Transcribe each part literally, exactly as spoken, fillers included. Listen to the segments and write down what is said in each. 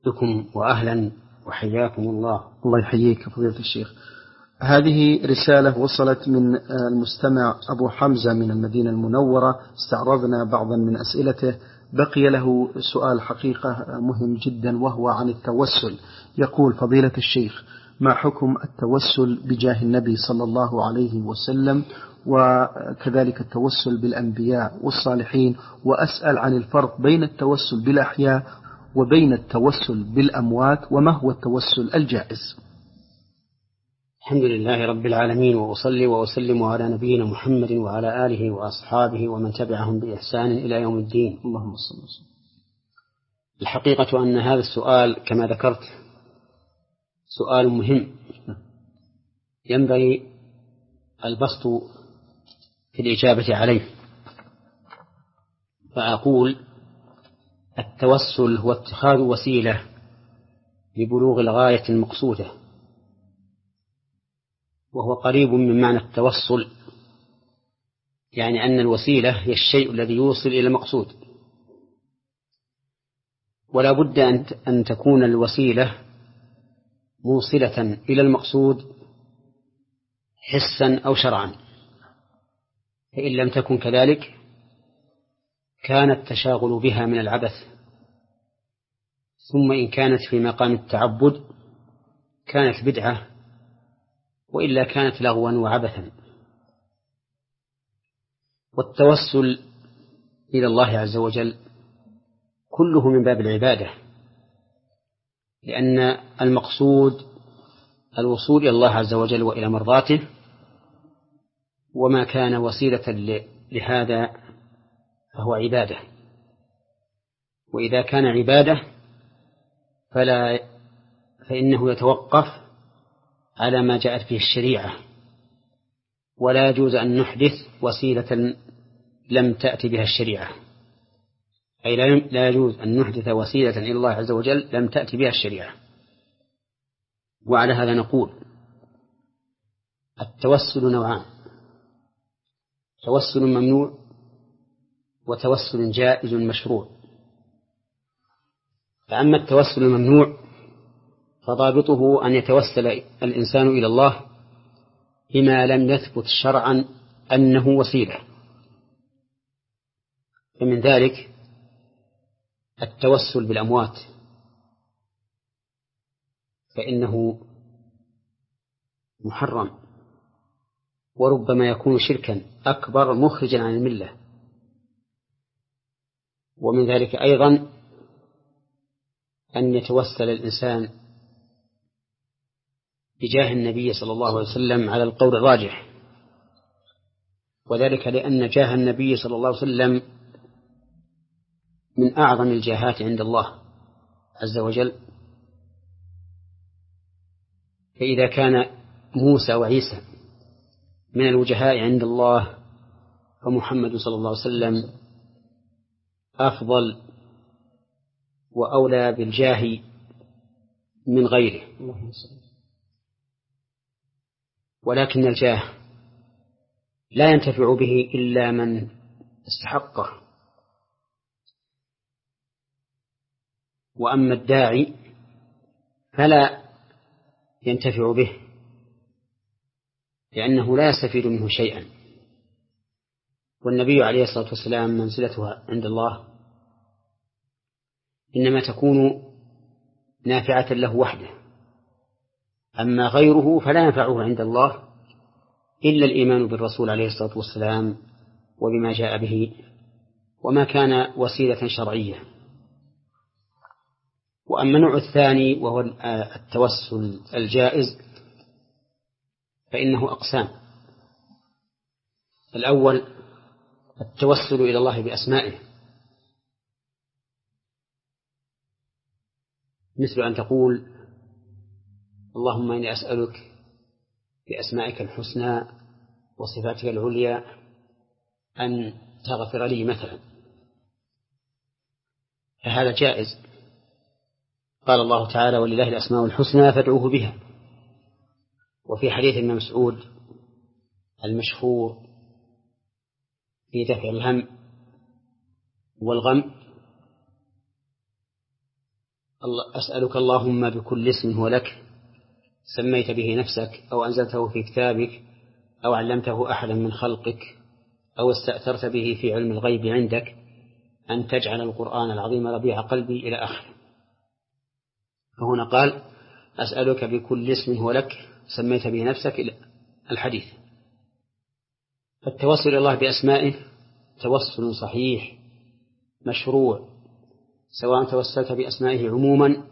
بكم وأهلا وحياكم الله. الله يحييك فضيلة الشيخ. هذه رسالة وصلت من المستمع أبو حمزة من المدينة المنورة، استعرضنا بعضا من أسئلته، بقي له سؤال حقيقة مهم جدا وهو عن التوسل. يقول: فضيلة الشيخ، ما حكم التوسل بجاه النبي صلى الله عليه وسلم وكذلك التوسل بالأنبياء والصالحين؟ وأسأل عن الفرق بين التوسل بالأحياء وبين التوسل بالأموات، وما هو التوسل الجائز؟ الحمد لله رب العالمين، وأصلي وأسلم على نبينا محمد وعلى آله وأصحابه ومن تبعهم بإحسان إلى يوم الدين. اللهم صل وسلم. الحقيقة أن هذا السؤال كما ذكرت سؤال مهم ينبغي البسط في الإجابة عليه، فأقول: التوسل هو اتخاذ وسيلة لبلوغ الغاية المقصودة، وهو قريب من معنى التوصل، يعني أن الوسيلة هي الشيء الذي يوصل إلى المقصود، ولا بد أن تكون الوسيلة موصلة إلى المقصود حسا أو شرعا، فإن لم تكن كذلك كان التشاغل بها من العبث، ثم إن كانت في مقام التعبد كانت بدعة، وإلا كانت لغوا وعبثا. والتوسل إلى الله عز وجل كله من باب العبادة، لأن المقصود الوصول إلى الله عز وجل وإلى مرضاته، وما كان وسيلة لهذا فهو عبادة. وإذا كان عبادة فلا فإنه يتوقف على ما جاءت به الشريعة، ولا يجوز أن نحدث وسيلة لم تأتي بها الشريعة، أي لا يجوز أن نحدث وسيلة إلى الله عز وجل لم تأتي بها الشريعة. وعلى هذا نقول: التوسل نوعان: توسل ممنوع وتوسل جائز مشروع. فأما التوسل الممنوع فضابطه أن يتوسل الإنسان إلى الله بما لم يثبت شرعا أنه وسيلة، فمن ذلك التوسل بالأموات، فإنه محرم، وربما يكون شركا أكبر مخرجا عن الملة. ومن ذلك أيضا أن يتوسل الإنسان بجاه النبي صلى الله عليه وسلم على القول الراجح، وذلك لأن جاه النبي صلى الله عليه وسلم من أعظم الجاهات عند الله عز وجل. فإذا كان موسى وعيسى من الوجهاء عند الله، فمحمد صلى الله عليه وسلم أفضل وأولى بالجاه من غيره. ولكن الجاه لا ينتفع به إلا من استحقه، وأما الداعي فلا ينتفع به، لأنه لا يستفيد منه شيئا. والنبي عليه الصلاة والسلام منزلته عند الله إنما تكون نافعة له وحده، أما غيره فلا ينفعه عند الله إلا الإيمان بالرسول عليه الصلاة والسلام وبما جاء به، وما كان وسيلة شرعية. وأما النوع الثاني وهو التوسل الجائز فإنه أقسام: الأول التوسل إلى الله بأسمائه، مثل أن تقول: اللهم إني أسألك بأسمائك الحسنى وصفاتك العليا أن تغفر لي مثلا، فهذا جائز. قال الله تعالى: ولله الأسماء الحسنى فادعوه بها. وفي حديث ابن مسعود المشهور في دفع الهم والغم أسألك اللهم بكل اسم هو لك سميت به نفسك أو أنزلته في كتابك أو علمته أحدا من خلقك أو استأثرت به في علم الغيب عندك أن تجعل القرآن العظيم ربيع قلبي إلى آخره. فهنا قال أسألك بكل اسم هو لك سميت به نفسك إلى الحديث. فالتوسل إلى الله بأسمائه توسل صحيح مشروع، سواء توسلت بأسمائه عموما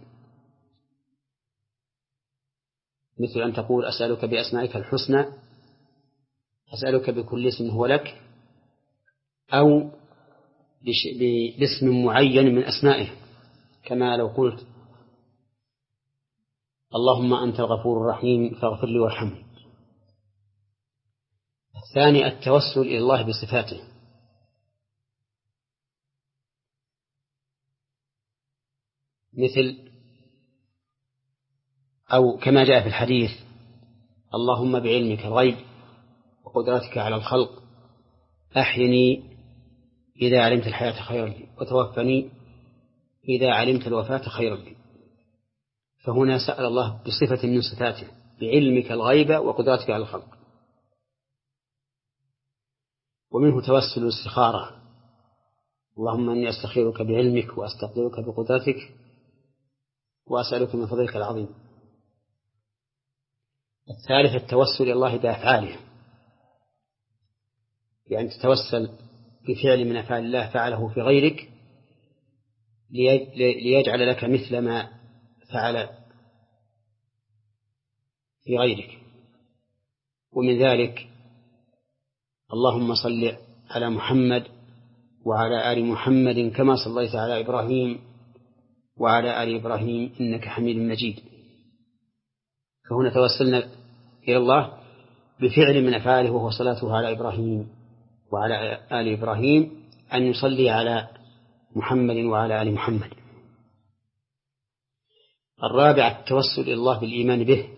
مثل أن تقول أسألك بأسمائك الحسنى، أسألك بكل اسم هو لك، أو باسم معين من أسمائه كما لو قلت اللهم أنت الغفور الرحيم فاغفر لي وارحمني. الثاني التوسل إلى الله بصفاته، مثل أو كما جاء في الحديث اللهم بعلمك الغيب وقدرتك على الخلق أحيني إذا علمت الحياة خيرا لي وتوفني إذا علمت الوفاة خيرا لي. فهنا سأل الله بصفة من صفاته بعلمك الغيب وقدرتك على الخلق. ومنه توسل الاستخارة، اللهم إني أستخيرك بعلمك وأستقدرك بقدرتك وأسألك من فضلك العظيم. الثالث التوسل إلى الله بأفعاله، يعني تتوسل بفعل من أفعال الله فعله في غيرك ليجعل لك مثل ما فعل في غيرك. ومن ذلك اللهم صل على محمد وعلى آل محمد كما صليت على إبراهيم وعلى آل إبراهيم إنك حميد مجيد. فهنا توسلنا إلى الله بفعل من أفعاله وهو صلاته على إبراهيم وعلى آل إبراهيم أن يصلي على محمد وعلى آل محمد. الرابع التوسل إلى الله بالإيمان به،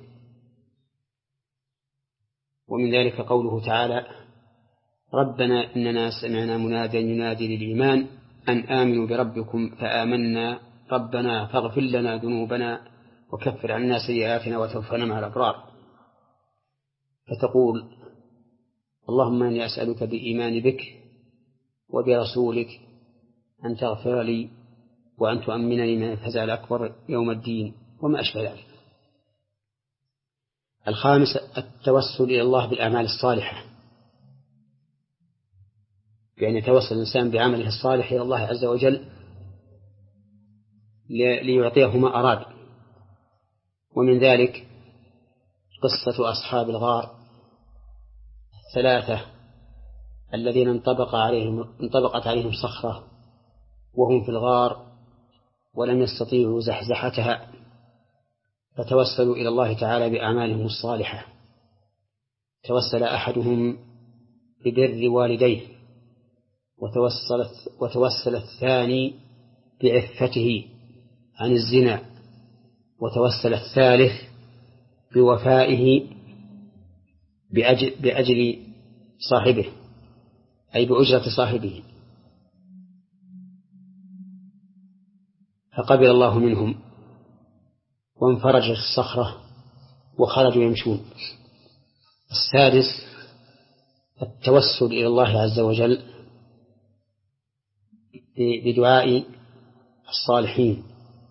ومن ذلك قوله تعالى ربنا إننا سمعنا مناديا ينادي للإيمان أن آمنوا بربكم فآمنا ربنا فاغفر لنا ذنوبنا وكفر عنا سيئاتنا وتوفنا مع الأبرار. فتقول اللهم إني أسألك بإيمان بك وبرسولك أن تغفر لي وأن تؤمنني من الفزع الأكبر يوم الدين وما أشبه ذلك. الخامس التوسل إلى الله بالأعمال الصالحة، يعني يتوسل الإنسان بعمله الصالح إلى الله عز وجل ليعطيه ما أراد. ومن ذلك قصة أصحاب الغار ثلاثة الذين انطبق عليهم انطبقت عليهم صخرة وهم في الغار ولم يستطيعوا زحزحتها، فتوسلوا إلى الله تعالى بأعمالهم الصالحة. توسل أحدهم ببر والديه، وتوسل, وتوسل الثاني بعفته عن الزنا، وتوسل الثالث بوفائه بأجل, بأجل صاحبه أي بأجرة صاحبه، فقبل الله منهم وانفرجت الصخرة وخرجوا يمشون. السادس التوسل إلى الله عز وجل بدعاء الصالحين،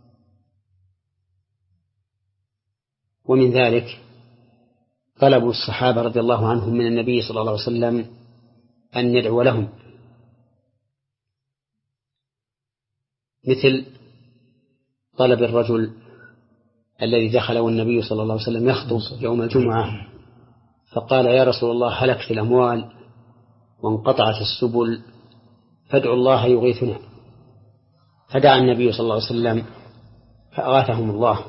ومن ذلك طلب الصحابة رضي الله عنهم من النبي صلى الله عليه وسلم أن يدعو لهم، مثل طلب الرجل الذي دخل والنبي صلى الله عليه وسلم يخطب يوم الجمعة فقال يا رسول الله هلكت الأموال وانقطعت السبل فادعوا الله يغيثنا، فدعا النبي صلى الله عليه وسلم فأغاثهم الله.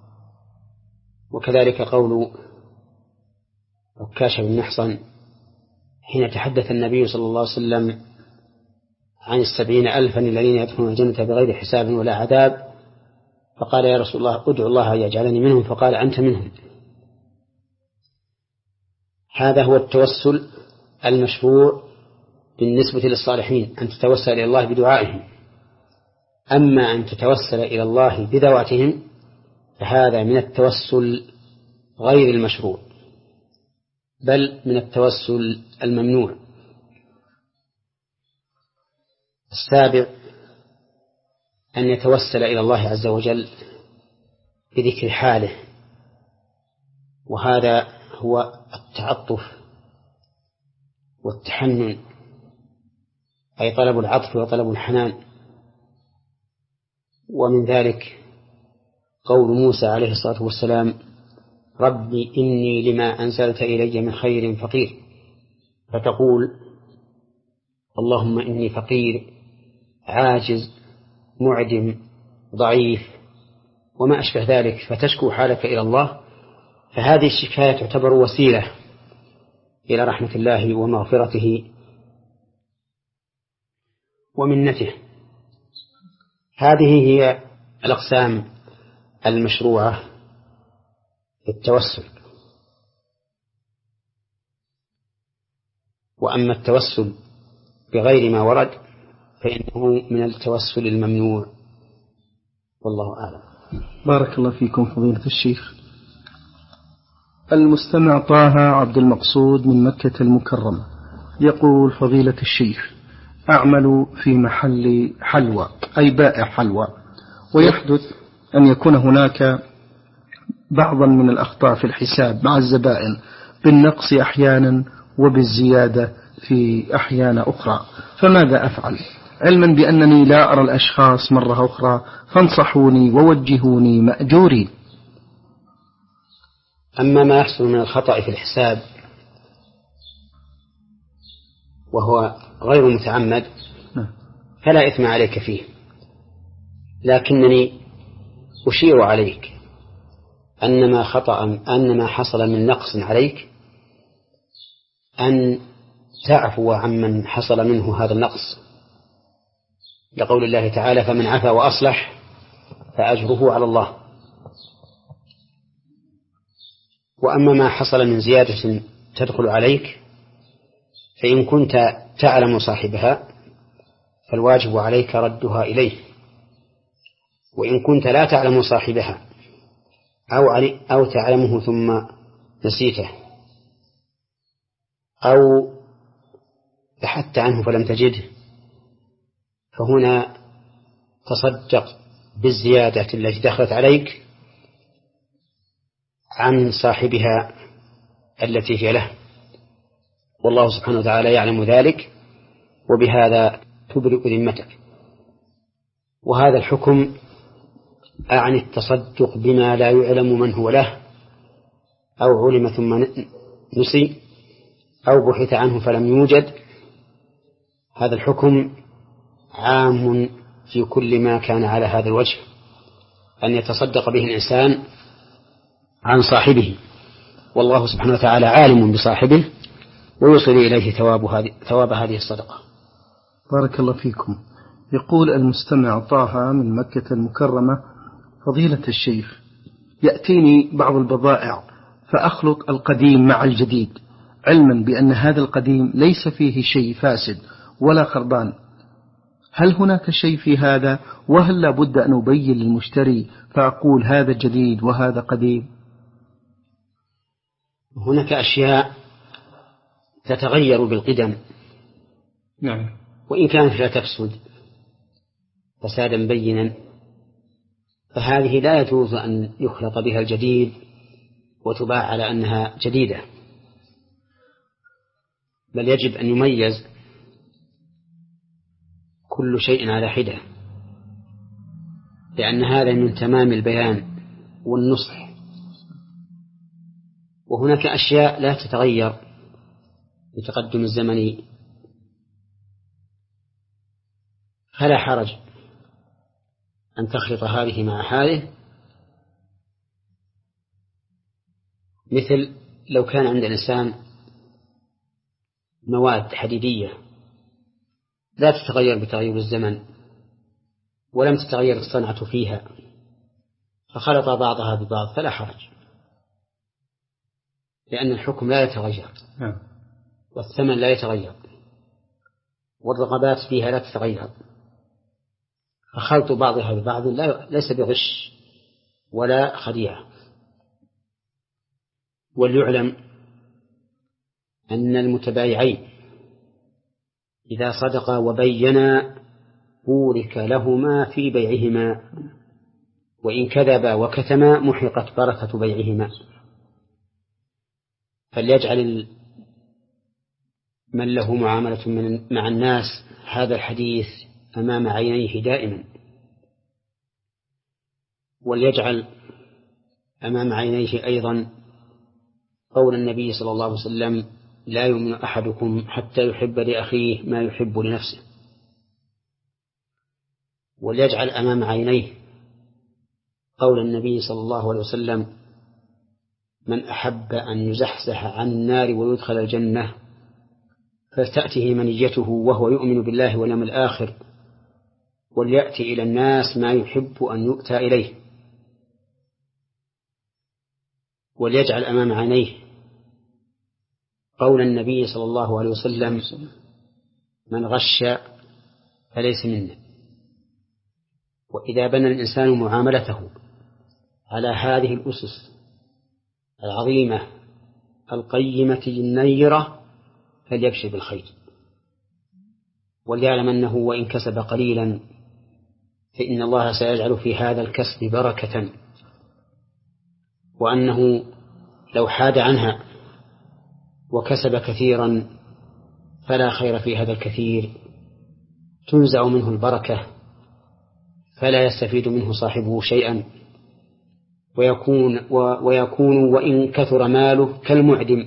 وكذلك قول عكاشة بن محصن حين تحدث النبي صلى الله عليه وسلم عن السبعين ألفا الذين يدخلون الجنة بغير حساب ولا عذاب، فقال يا رسول الله ادعو الله أن يجعلني منهم، فقال أنت منهم. هذا هو التوسل المشروع بالنسبة للصالحين، أن تتوسل إلى الله بدعائهم. أما أن تتوسل إلى الله بذواتهم فهذا من التوسل غير المشروع، بل من التوسل الممنوع. السابع أن يتوسل إلى الله عز وجل بذكر حاله، وهذا هو التعطف والتحنن، أي طلب العطف وطلب الحنان. ومن ذلك قول موسى عليه الصلاة والسلام: ربي إني لما أنزلت إلي من خير فقير، فتقول: اللهم إني فقير عاجز معدم ضعيف وما أشبه ذلك، فتشكو حالك إلى الله. فهذه الشكاية تعتبر وسيلة إلى رحمة الله ومغفرته ومنته. هذه هي الأقسام المشروعة في التوسل. وأما التوسل بغير ما ورد فإنه من التوسل الممنوع، والله أعلم. بارك الله فيكم فضيلة الشيخ. المستمع طه عبد المقصود من مكة المكرمة يقول: فضيلة الشيخ، أعمل في محل حلوى، أي بائع حلوى، ويحدث أن يكون هناك بعضا من الأخطاء في الحساب مع الزبائن، بالنقص أحيانا وبالزيادة في أحيان أخرى، فماذا أفعل؟ علما بأنني لا أرى الأشخاص مرة أخرى، فانصحوني ووجهوني مأجورين. أما ما يحصل من الخطأ في الحساب وهو غير متعمد فلا إثم عليك فيه، لكنني أشير عليك أن ما خطأ أن ما حصل من نقص عليك أن تعفو عمن حصل منه هذا النقص، لقول الله تعالى: فمن عفا وأصلح فأجره على الله. وأما ما حصل من زيادة تدخل عليك فإن كنت تعلم صاحبها فالواجب عليك ردها إليه، وإن كنت لا تعلم صاحبها أو, أو تعلمه ثم نسيته أو بحثت عنه فلم تجده، فهنا تصدق بالزيادة التي دخلت عليك عن صاحبها التي هي له، والله سبحانه وتعالى يعلم ذلك، وبهذا تبرئ ذمتك. وهذا الحكم عن التصدق بما لا يعلم من هو له، أو علم ثم نسي، أو بحث عنه فلم يوجد. هذا الحكم عام في كل ما كان على هذا الوجه، أن يتصدق به الإنسان عن صاحبه، والله سبحانه وتعالى عالم بصاحبه ويوصل إليه ثواب هذه, ثواب هذه الصدقة. بارك الله فيكم. يقول المستمع طه من مكة المكرمة: فضيلة الشيخ، يأتيني بعض البضائع فأخلط القديم مع الجديد، علما بأن هذا القديم ليس فيه شيء فاسد ولا خربان، هل هناك شيء في هذا؟ وهل لا بد أن أبين للمشتري فأقول هذا جديد وهذا قديم؟ هناك أشياء تتغير بالقدم، نعم، وإن كانت لا تفسد فسادا بينا، فهذه لا يجوز أن يخلط بها الجديد وتباع على أنها جديدة، بل يجب أن يميز كل شيء على حدة، لأن هذا من تمام البيان والنصح. وهناك أشياء لا تتغير بتقدم الزمن، فلا حرج أن تخلط هذه مع هذه، مثل لو كان عند الإنسان مواد حديدية لا تتغير بتغير الزمن ولم تتغير الصنعة فيها، فخلط بعضها ببعض فلا حرج، لأن الحكم لا يتغير والثمن لا يتغير والرغبات فيها لا تتغير. فخلط بعضها ببعض لا ليس بغش ولا خديعة. وليعلم أن المتبايعين إذا صدقا وبينا بورك لهما في بيعهما، وإن كذبا وكتما محقت بركة بيعهما. فليجعل من له معاملة من مع الناس هذا الحديث أمام عينيه دائما، وليجعل أمام عينيه أيضا قول النبي صلى الله عليه وسلم: لا يؤمن أحدكم حتى يحب لأخيه ما يحب لنفسه. وليجعل أمام عينيه قول النبي صلى الله عليه وسلم: من أحب أن يزحزح عن النار ويدخل الجنة فلتأته منيته وهو يؤمن بالله واليوم الآخر وليأتي إلى الناس ما يحب أن يؤتى إليه. وليجعل أمام عينيه قول النبي صلى الله عليه وسلم: من غش فليس منا. وإذا بنى الإنسان معاملته على هذه الأسس العظيمة القيمة النيرة فليبشر بالخير، وليعلم أنه وإن كسب قليلا فإن الله سيجعل في هذا الكسب بركة، وأنه لو حاد عنها وكسب كثيرا فلا خير في هذا الكثير، تنزع منه البركة فلا يستفيد منه صاحبه شيئا، ويكون, ويكون وإن كثر ماله كالمعدم،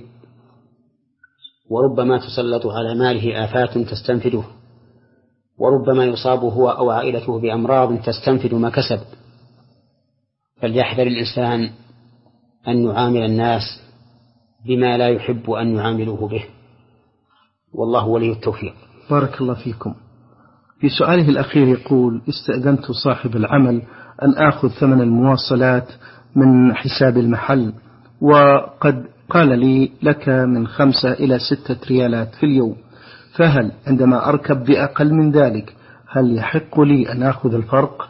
وربما تسلط على ماله آفات تستنفده، وربما يصاب هو أو عائلته بأمراض تستنفد ما كسب. فليحذر الإنسان أن يعامل الناس بما لا يحب أن يعاملوه به، والله ولي التوفيق. بارك الله فيكم. في سؤاله الأخير يقول: استأذنت صاحب العمل أن آخذ ثمن المواصلات من حساب المحل، وقد قال لي لك من خمسة إلى ستة ريالات في اليوم، فهل عندما أركب بأقل من ذلك هل يحق لي أن آخذ الفرق؟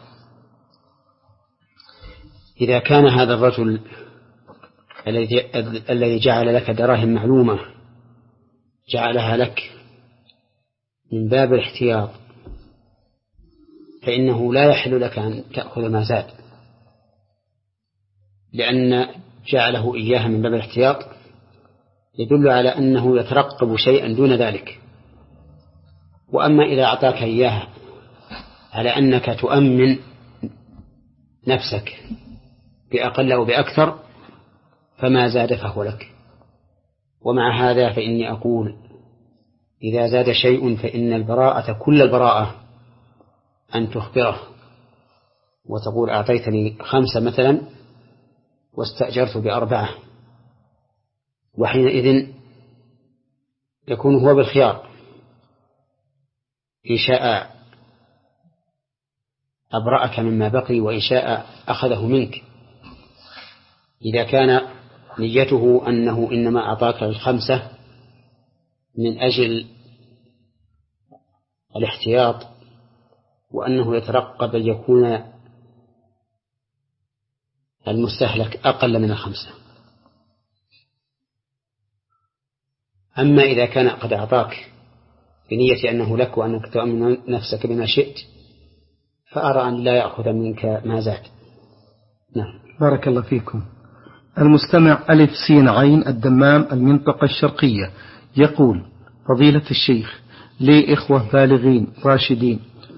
إذا كان هذا الرجل الذي جعل لك دراهم معلومة جعلها لك من باب الاحتياط، فإنه لا يحل لك أن تأخذ ما زاد، لأن جعله إياها من باب الاحتياط يدل على أنه يترقب شيئا دون ذلك. وأما إذا أعطاك إياها على أنك تؤمن نفسك بأقل أو بأكثر فما زاد فهو لك. ومع هذا فإني أقول: إذا زاد شيء فإن البراءة كل البراءة أن تخبره وتقول: أعطيتني خمسة مثلا واستأجرت بأربعة، وحينئذ يكون هو بالخيار، إن شاء أبرأك مما بقي وإن شاء أخذه منك. إذا كان نيته أنه إنما أعطاك الخمسة من أجل الاحتياط وأنه يترقب أن يكون المستهلك أقل من الخمسة. أما إذا كان قد أعطاك بنية أنه لك وأنك تؤمن نفسك بما شئت فأرى أن لا يأخذ منك ما زاد. نعم. بارك الله فيكم. المستمع ألف سين عين الدمام المنطقة الشرقية يقول: فضيلة الشيخ، لي إخوة بالغين راشدين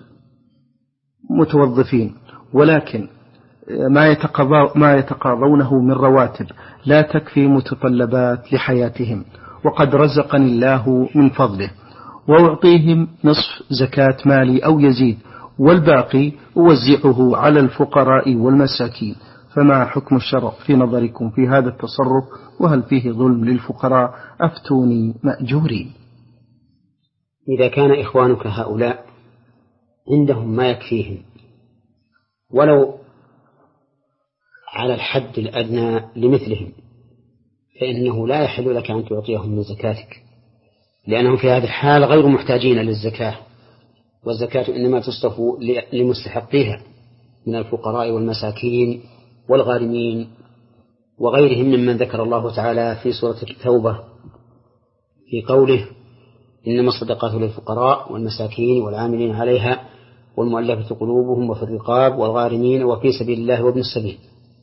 متوظفين، ولكن ما يتقاضى ما يتقاضونه من رواتب لا تكفي متطلبات لحياتهم، وقد رزقني الله من فضله، وأعطيهم نصف زكاة مالي أو يزيد، والباقي أوزعه على الفقراء والمساكين، فما حكم الشرع في نظركم في هذا التصرف؟ وهل فيه ظلم للفقراء؟ أفتوني مأجورين. إذا كان إخوانك هؤلاء عندهم ما يكفيهم ولو على الحد الأدنى لمثلهم فإنه لا يحل لك أن تعطيهم من زكاتك، لأنهم في هذه الحال غير محتاجين للزكاة والزكاة إنما تصرف لمستحقيها من الفقراء والمساكين والغارمين وغيرهم ممن ذكر الله تعالى في سورة التوبة في قوله إنما الصدقات للفقراء والمساكين والعاملين عليها والمؤلفة قلوبهم وفي الرقاب والغارمين وفي سبيل الله وابن السبيل.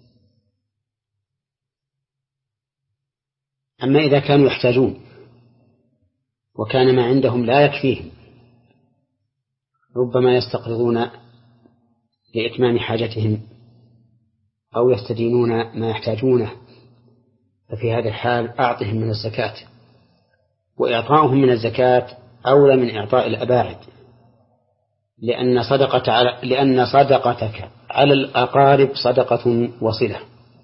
أما إذا كانوا يحتاجون وكان ما عندهم لا يكفيهم، ربما يستقرضون لإتمام حاجتهم أو يستدينون ما يحتاجونه، ففي هذا الحال أعطهم من الزكاة، وإعطاؤهم من الزكاة أولى من إعطاء الأباعد، لأن صدقة على لأن صدقتك على الأقارب صدقة وصلة.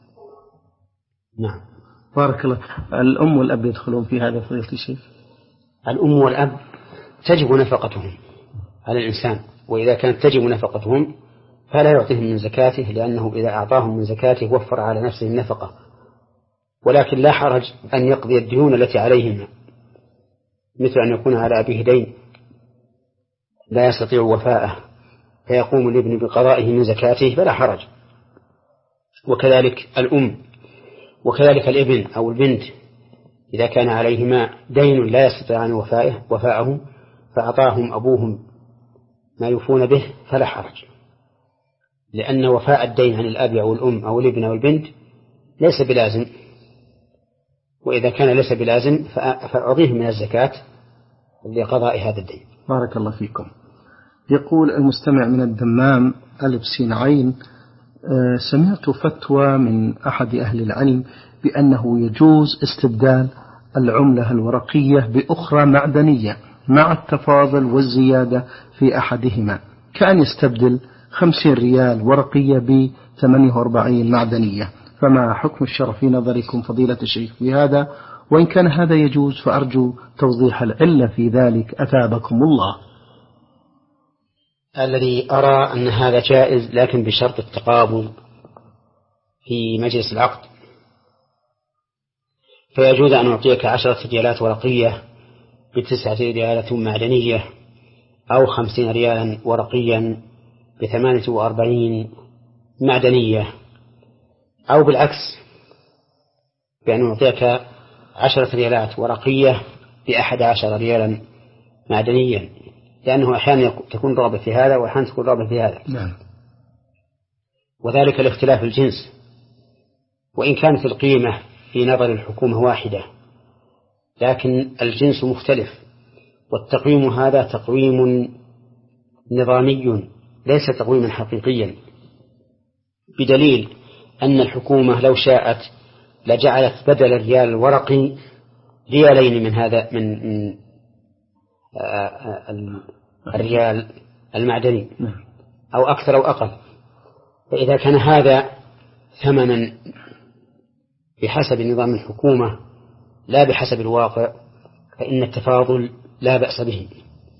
نعم. بارك الله. الأم والأب يدخلون في هذا فضيلة الشيخ؟ الأم والأب تجب نفقتهم على الإنسان، وإذا كانت تجب نفقتهم فلا يعطيهم من زكاته، لأنه إذا أعطاهم من زكاته وفر على نفسه النفقة، ولكن لا حرج أن يقضي الديون التي عليهما، مثل أن يكون على أبيه دين لا يستطيع وفاءه فيقوم الابن بقضائه من زكاته فلا حرج، وكذلك الأم، وكذلك الابن أو البنت إذا كان عليهما دين لا يستطيعان وفاءه وفاءه فأعطاهم أبوهم ما يوفون به فلا حرج، لأن وفاء الدين عن الأب أو الأم أو الابن أو البنت ليس بلازم، وإذا كان ليس بلازم فأعطيهم من الزكاة لقضاء هذا الدين. بارك الله فيكم. يقول المستمع من الدمام ألف سين عين: سمعت فتوى من أحد أهل العلم بأنه يجوز استبدال العملة الورقية بأخرى معدنية مع التفاضل والزيادة في أحدهما، كأن يستبدل خمسين ريال ورقية ب ثمانية وأربعين معدنية، فما حكم الشرع في نظركم فضيلة الشيخ بهذا؟ وإن كان هذا يجوز فأرجو توضيح العلة في ذلك أثابكم الله. الذي أرى أن هذا جائز، لكن بشرط التقابل في مجلس العقد، فيجوز أن أعطيك عشرة ريالات ورقية بتسعة ريالات معدنية، أو خمسين ريالا ورقيا بثمانية وأربعين معدنية، أو بالعكس بأن أعطيك عشرة ريالات ورقية بأحد عشر ريالا معدنيا، لأنه أحيانا تكون رغبة في هذا وأحيانا تكون رغبة في هذا. نعم. وذلك لاختلاف الجنس، وإن كانت القيمة في نظر الحكومة واحدة لكن الجنس مختلف، والتقويم هذا تقويم نظامي ليس تقويما حقيقيا، بدليل أن الحكومة لو شاءت لجعلت بدل الريال الورقي ريالين من هذا من الريال المعدني أو أكثر أو أقل، فإذا كان هذا ثمنا بحسب نظام الحكومة لا بحسب الواقع فإن التفاضل لا بأس به.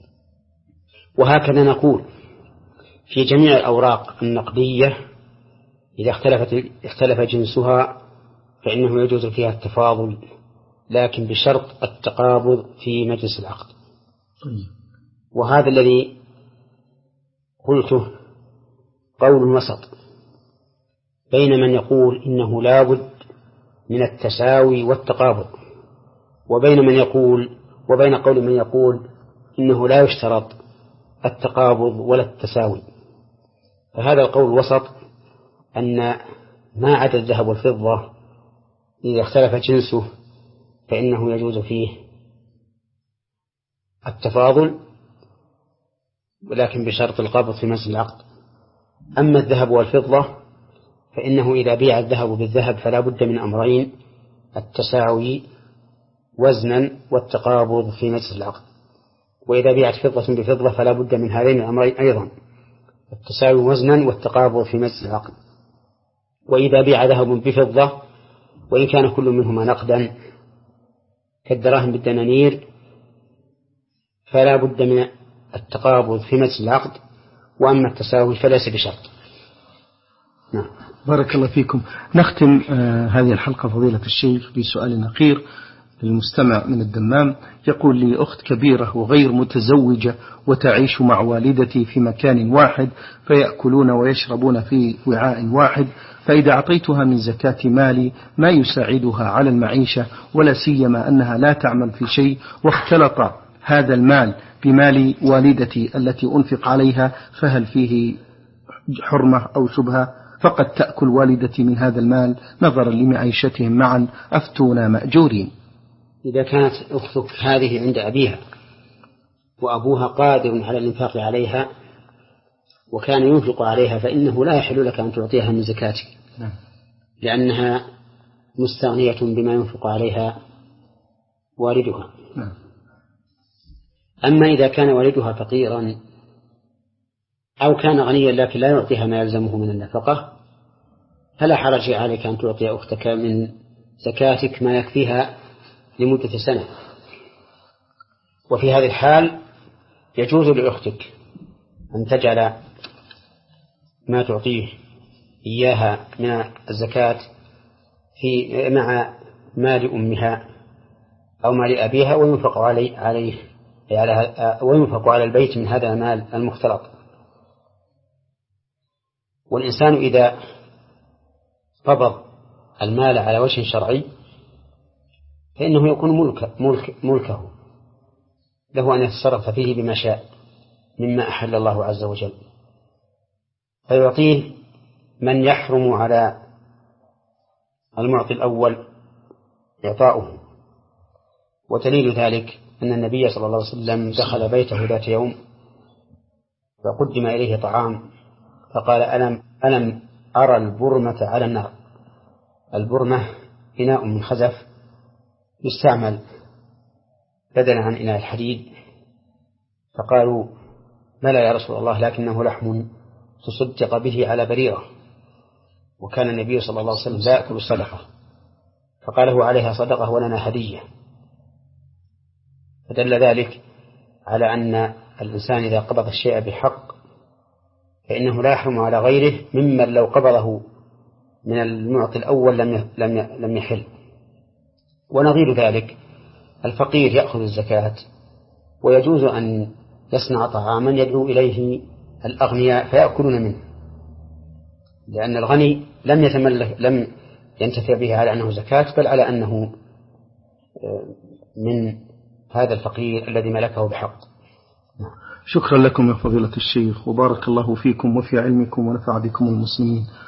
وهكذا نقول في جميع الأوراق النقدية إذا اختلفت اختلف جنسها فإنه يجوز فيها التفاضل، لكن بشرط التقابض في مجلس العقد. وهذا الذي قلته قول وسط بين من يقول إنه لا بد من التساوي والتقابض، وبين من يقول وبين قول من يقول إنه لا يشترط التقابض ولا التساوي. فهذا القول وسط أن ما عدا الذهب والفضة إذا اختلف جنسه فإنه يجوز فيه التفاضل، ولكن بشرط القبض في مجلس العقد. أما الذهب والفضة فإنه إذا بيع الذهب بالذهب فلا بد من أمرين: التساوي وزنا والتقابض في مجلس العقد. وإذا بيعت فضة بفضة فلا بد من هذين الأمرين أيضا: التساوي وزنا والتقابض في مجلس العقد. وإذا بيع ذهب بفضة وإن كان كل منهما نقدا كالدراهم بالدنانير فلا بد من التقابض في مجلس العقد، وأما التساوي فليس بشرط. نعم. بارك الله فيكم. نختم آه هذه الحلقة فضيلة الشيخ بسؤال أخير. للمستمع من الدمام، يقول لي أخت كبيرة وغير متزوجة وتعيش مع والدتي في مكان واحد، فيأكلون ويشربون في وعاء واحد، فإذا أعطيتها من زكاة مالي ما يساعدها على المعيشة، ولا سيما أنها لا تعمل في شيء، واختلط هذا المال بمال والدتي التي أنفق عليها، فهل فيه حرمة أو شبهة؟ فقد تأكل والدتي من هذا المال نظرا لمعيشتهم معا، أفتونا مأجورين. إذا كانت أختك هذه عند أبيها وأبوها قادر على الإنفاق عليها وكان ينفق عليها، فإنه لا يحل لك أن تعطيها من زكاتك، لأنها مستغنية بما ينفق عليها والدها. أما إذا كان والدها فقيرا أو كان غنيا لكن لا يعطيها ما يلزمه من النفقة، فلا حرج عليك أن تعطي أختك من زكاتك ما يكفيها لمدة سنة. وفي هذه الحال يجوز لأختك أن تجعل ما تعطيه إياها من الزكاة في مع مال أمها أو مال أبيها، وينفق عليه, عليه وينفق على البيت من هذا المال المختلط. والإنسان إذا قبض المال على وجه شرعي فإنه يكون ملك ملك ملكه، له أن يتصرف فيه بما شاء مما أحل الله عز وجل، فيعطيه من يحرم على المعطي الأول إعطاؤه. ودليل ذلك أن النبي صلى الله عليه وسلم دخل بيته ذات يوم فقدم إليه طعام فقال: ألم, ألم أرى البرمة على النار. البرمة إناء من خزف يستعمل بدلا عن إناء الحديد. فقالوا: بلى يا رسول الله، لكنه لحم تصدق به على بريرة، وكان النبي صلى الله عليه وسلم لا يأكل الصدقة، فقال: هو عليها صدقة ولنا هدية. فدل ذلك على أن الإنسان إذا قبض الشيء بحق فإنه لا يحرم على غيره ممن لو قبضه من المعطي الأول لم لم يحل. ونظير ذلك الفقير يأخذ الزكاة، ويجوز أن يصنع طعاما يدعو إليه الأغنياء فيأكلون منه، لأن الغني لم يتملك لم ينتفع به على أنه زكاة، بل على أنه من هذا الفقير الذي ملكه بحق. شكرا لكم يا فضيلة الشيخ، وبارك الله فيكم وفي علمكم ونفع بكم المسلمين.